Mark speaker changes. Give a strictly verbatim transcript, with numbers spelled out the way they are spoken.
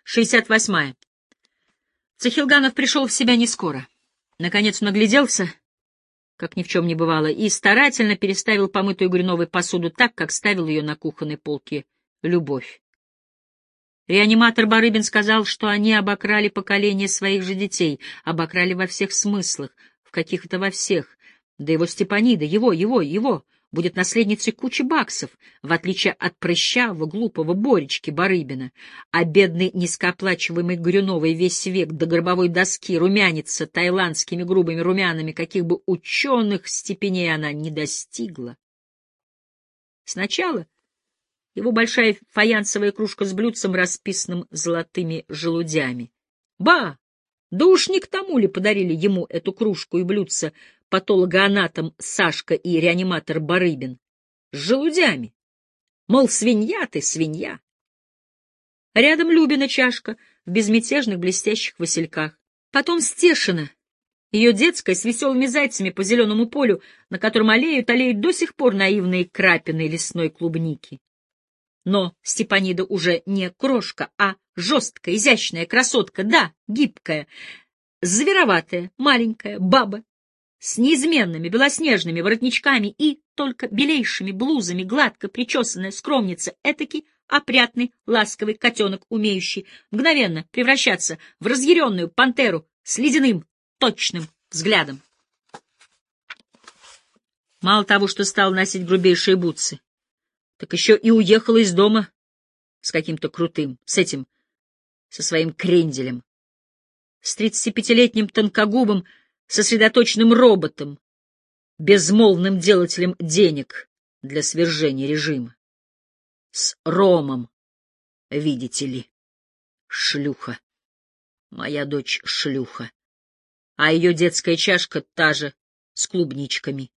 Speaker 1: шестьдесят восьмая. Цахилганов пришел в себя не скоро. Наконец он огляделся, как ни в чем не бывало, и старательно переставил помытую Грюновой посуду так, как ставил ее на кухонной полке Любовь. Реаниматор Барыбин сказал, что они обокрали поколение своих же детей, обокрали во всех смыслах, в каких-то во всех. Да его Степанида, его, его, его, будет наследницей кучи баксов, в отличие от прыщавого, глупого Боречки Барыбина. А бедный низкооплачиваемый Горюновой весь век до гробовой доски румянится таиландскими грубыми румянами, каких бы ученых степеней она не достигла. Сначала его большая фаянсовая кружка с блюдцем, расписанным золотыми желудями. Ба! Да уж не к тому ли подарили ему эту кружку и блюдце патологоанатом Сашка и реаниматор Барыбин? С желудями. Мол, свинья ты, свинья. Рядом Любина чашка в безмятежных блестящих васильках. Потом Стешина, ее детская, с веселыми зайцами по зеленому полю, на котором аллеют, аллеют до сих пор наивные крапины лесной клубники. Но Степанида уже не крошка, а жесткая, изящная красотка, да, гибкая, звероватая, маленькая баба с неизменными белоснежными воротничками и только белейшими блузами, гладко причесанная скромница, этакий опрятный, ласковый котенок, умеющий мгновенно превращаться в разъяренную пантеру с ледяным, точным взглядом. Мало того, что стал носить грубейшие бутсы, так еще и уехала из дома с каким-то крутым, с этим, со своим кренделем, с тридцатипятилетним тонкогубым, сосредоточенным роботом, безмолвным делателем денег для свержения режима. С Ромом, видите ли, шлюха. Моя дочь шлюха. А ее детская чашка та же, с клубничками.